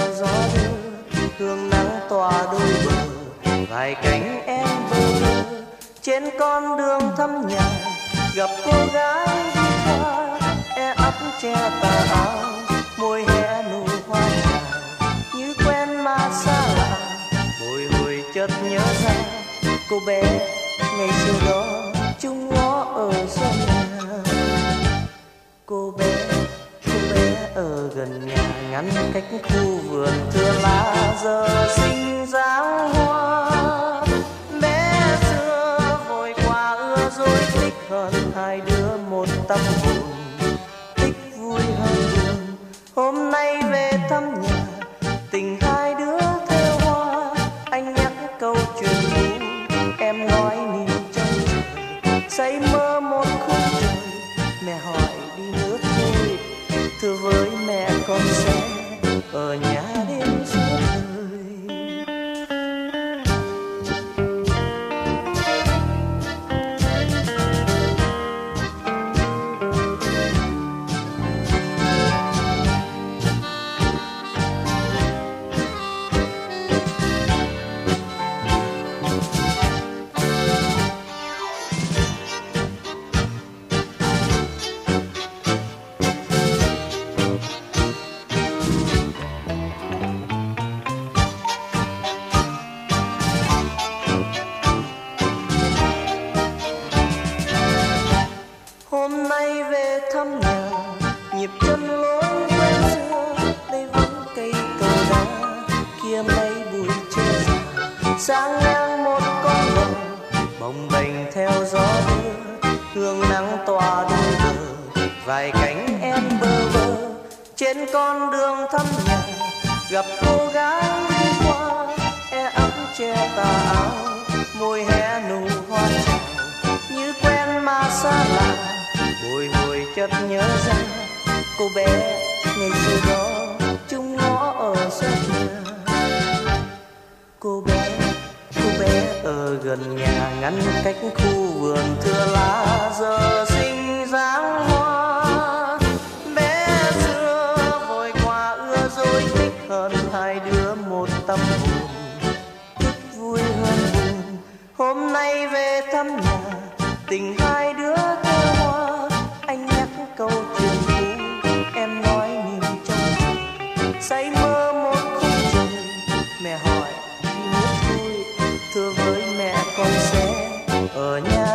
gió đưa, hương nắng tỏa đôi bờ, vài cánh em bơ vơ trên con đường thăm nhà, gặp cô gái đi qua e ấp che tà áo, môi hé nụ hoa đào như quen mà xa lạ, bồi hồi chợt nhớ ra cô bé ngày xưa đó chung ngõ ở sân nhà. Cô bé ở gần nhà ngăn cách khu vườn thưa lá, giờ xinh dáng hoa. Bé xưa vội qua ưa rồi thích hơn, hai đứa một tâm hồn, thích vui hơn buồn. Hôm nay về thăm nhà, tình hai đứa theo hoa, anh nhắc câu chuyện cũ, em nói niềm trong trời, say mơ một khung trời. Mẹ hỏi đi nước thôi, thưa với mẹ con sẽ ở nhà đến suốt đời. Hôm nay về thăm nhà, nhịp chân lối quen xưa, đây vẫn cây cầu đá, kia mấy bụi tre già, sáng ngang một con đường bồng bềnh theo gió đưa, hương nắng tỏa đôi bờ, vài cánh em bơ vơ trên con đường thăm nhà, gặp cô gái đi qua e ấp che tà áo, môi hé nụ hoa chào như quen mà xa lạ, bồi hồi chợt nhớ ra cô bé ngày xưa đó chung ngõ ở sân nhà. Cô bé ở gần nhà ngăn cách khu vườn thưa lá, giờ xinh dáng hoa. Bé xưa vội qua ưa rồi thích hơn, hai đứa một tâm hồn, thích vui hơn buồn. Hôm nay về thăm nhà, tình hai đứa theo hoa, anh nhắc câu chuyện cũ, em nói niềm trong trời, say mơ một khung trời. Mẹ hỏi đi nước thôi, thưa với mẹ con sẽ ở nhà